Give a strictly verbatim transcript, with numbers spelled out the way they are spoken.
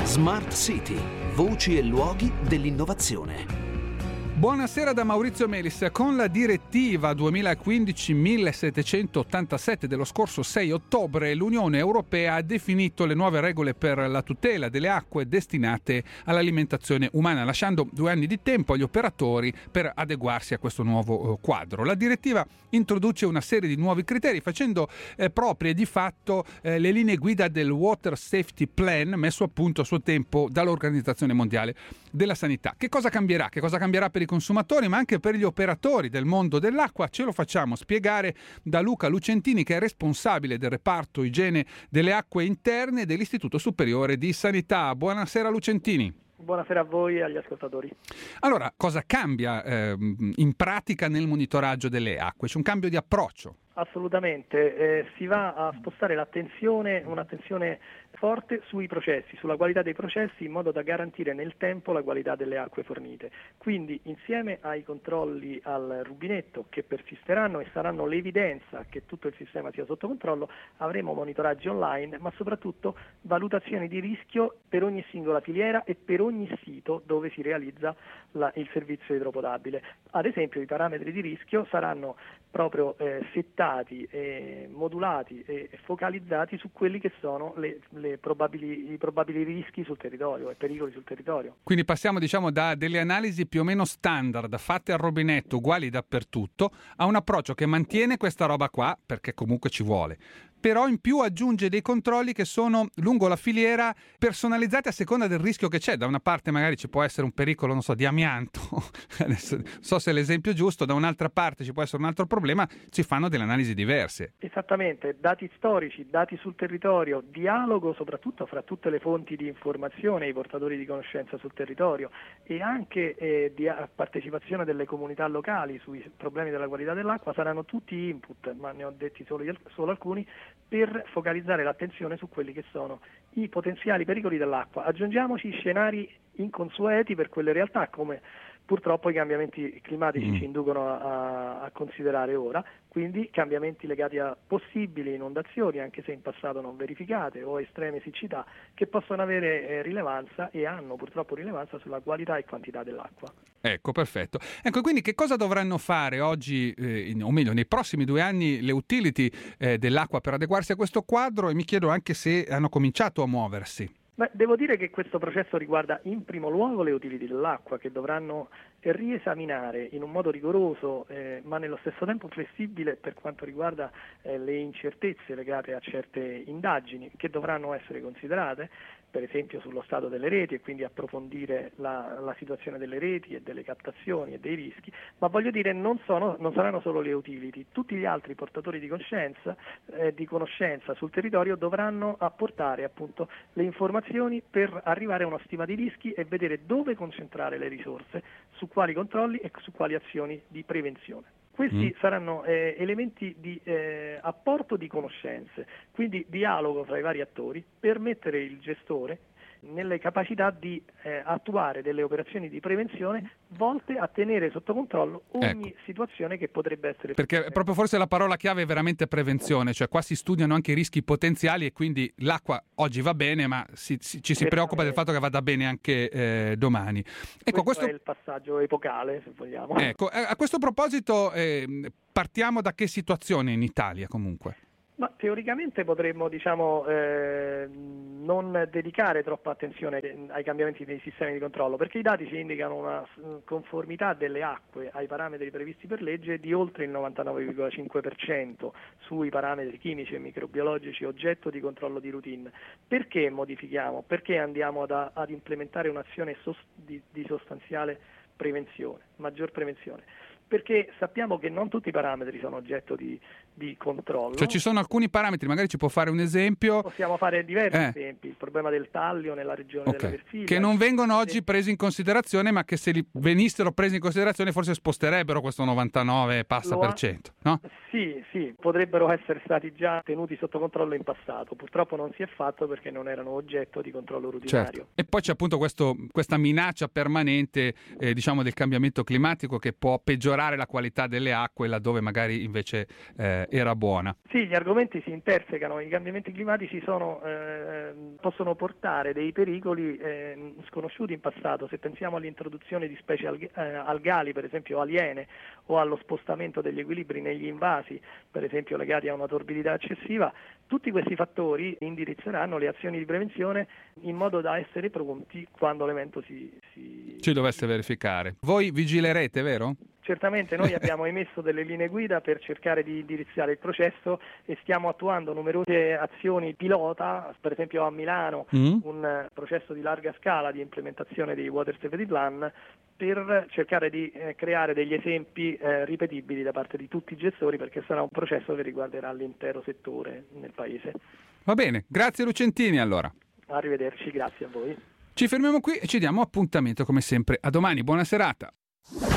Smart City, voci e luoghi dell'innovazione. Buonasera da Maurizio Melis. Con la direttiva duemilaquindici millesettecentottantasette dello scorso sei ottobre, l'Unione Europea ha definito le nuove regole per la tutela delle acque destinate all'alimentazione umana, lasciando due anni di tempo agli operatori per adeguarsi a questo nuovo quadro. La direttiva introduce una serie di nuovi criteri, facendo eh, proprie di fatto eh, le linee guida del Water Safety Plan messo a punto a suo tempo dall'Organizzazione Mondiale della Sanità. Che cosa cambierà? Che cosa cambierà per i consumatori, ma anche per gli operatori del mondo dell'acqua? Ce lo facciamo spiegare da Luca Lucentini, che è responsabile del reparto igiene delle acque interne dell'Istituto Superiore di Sanità. Buonasera Lucentini. Buonasera a voi e agli ascoltatori. Allora, cosa cambia eh, in pratica nel monitoraggio delle acque? C'è un cambio di approccio? Assolutamente, eh, si va a spostare l'attenzione, un'attenzione forte sui processi, sulla qualità dei processi, in modo da garantire nel tempo la qualità delle acque fornite. Quindi insieme ai controlli al rubinetto, che persisteranno e saranno l'evidenza che tutto il sistema sia sotto controllo, avremo monitoraggi online, ma soprattutto valutazioni di rischio per ogni singola filiera e per ogni sito dove si realizza la, il servizio idropotabile. Ad esempio i parametri di rischio saranno proprio eh, settati, e modulati e focalizzati su quelli che sono le, le probabili, i probabili rischi sul territorio e pericoli sul territorio. Quindi passiamo diciamo da delle analisi più o meno standard fatte al rubinetto, uguali dappertutto, a un approccio che mantiene questa roba qua, perché comunque ci vuole, però in più aggiunge dei controlli che sono lungo la filiera, personalizzati a seconda del rischio che c'è. Da una parte magari ci può essere un pericolo, non so, di amianto, adesso non so se è l'esempio giusto, da un'altra parte ci può essere un altro problema, ci fanno delle analisi diverse. Esattamente, dati storici, dati sul territorio, dialogo soprattutto fra tutte le fonti di informazione, i portatori di conoscenza sul territorio, e anche eh, di partecipazione delle comunità locali sui problemi della qualità dell'acqua, saranno tutti input, ma ne ho detti solo, solo alcuni, per focalizzare l'attenzione su quelli che sono i potenziali pericoli dell'acqua. Aggiungiamoci scenari inconsueti per quelle realtà, come purtroppo i cambiamenti climatici mm. ci inducono a, a considerare ora, quindi cambiamenti legati a possibili inondazioni, anche se in passato non verificate, o estreme siccità, che possono avere eh, rilevanza e hanno purtroppo rilevanza sulla qualità e quantità dell'acqua. Ecco, perfetto. Ecco, quindi che cosa dovranno fare oggi, eh, in, o meglio, nei prossimi due anni le utility eh, dell'acqua per adeguarsi a questo quadro, e mi chiedo anche se hanno cominciato a muoversi. Beh, devo dire che questo processo riguarda in primo luogo le utility dell'acqua, che dovranno riesaminare in un modo rigoroso eh, ma nello stesso tempo flessibile per quanto riguarda eh, le incertezze legate a certe indagini che dovranno essere considerate, per esempio sullo stato delle reti, e quindi approfondire la, la situazione delle reti e delle captazioni e dei rischi, ma voglio dire non, sono, non saranno solo le utility, tutti gli altri portatori di conoscenza, eh, di conoscenza sul territorio dovranno apportare appunto le informazioni per arrivare a una stima di rischi e vedere dove concentrare le risorse, su quali controlli e su quali azioni di prevenzione. Questi mm. saranno eh, elementi di eh, apporto di conoscenze, quindi dialogo fra i vari attori per mettere il gestore nelle capacità di eh, attuare delle operazioni di prevenzione volte a tenere sotto controllo ogni ecco. situazione che potrebbe essere... Perché proprio forse la parola chiave è veramente prevenzione, cioè qua si studiano anche i rischi potenziali, e quindi l'acqua oggi va bene, ma si, si, ci si preoccupa del fatto che vada bene anche eh, domani. Ecco, questo, questo è il passaggio epocale, se vogliamo. Ecco, a questo proposito eh, partiamo da che situazione in Italia comunque? Ma teoricamente potremmo diciamo, eh, non dedicare troppa attenzione ai cambiamenti dei sistemi di controllo, perché i dati ci indicano una conformità delle acque ai parametri previsti per legge di oltre il novantanove virgola cinque per cento sui parametri chimici e microbiologici oggetto di controllo di routine. Perché modifichiamo? Perché andiamo ad, ad implementare un'azione sos- di, di sostanziale prevenzione, maggior prevenzione? Perché sappiamo che non tutti i parametri sono oggetto di, di controllo. Cioè ci sono alcuni parametri, magari ci può fare un esempio? Possiamo fare diversi eh. esempi, il problema del taglio nella regione okay. della Versilia. Che non vengono oggi presi in considerazione, ma che se li venissero presi in considerazione forse sposterebbero questo novantanove passa Lo per ha... cento, no? Sì, sì, potrebbero essere stati già tenuti sotto controllo in passato, purtroppo non si è fatto perché non erano oggetto di controllo rutinario. Certo. E poi c'è appunto questo, questa minaccia permanente eh, diciamo del cambiamento climatico, che può peggiorare la qualità delle acque laddove magari invece eh, eh, era buona. Sì, gli argomenti si intersecano, i cambiamenti climatici sono, eh, possono portare dei pericoli eh, sconosciuti in passato. Se pensiamo all'introduzione di specie alg- eh, algali, per esempio aliene, o allo spostamento degli equilibri negli invasi, per esempio legati a una torbidità eccessiva, tutti questi fattori indirizzeranno le azioni di prevenzione in modo da essere pronti quando l'evento si, si... ci dovesse verificare. Voi vigilerete, vero? Certamente noi abbiamo emesso delle linee guida per cercare di indirizzare il processo e stiamo attuando numerose azioni pilota, per esempio a Milano mm. un processo di larga scala di implementazione dei Water Safety Plan per cercare di eh, creare degli esempi eh, ripetibili da parte di tutti i gestori, perché sarà un processo che riguarderà l'intero settore nel Paese. Va bene, grazie Lucentini allora. Arrivederci, grazie a voi. Ci fermiamo qui e ci diamo appuntamento come sempre a domani. Buona serata.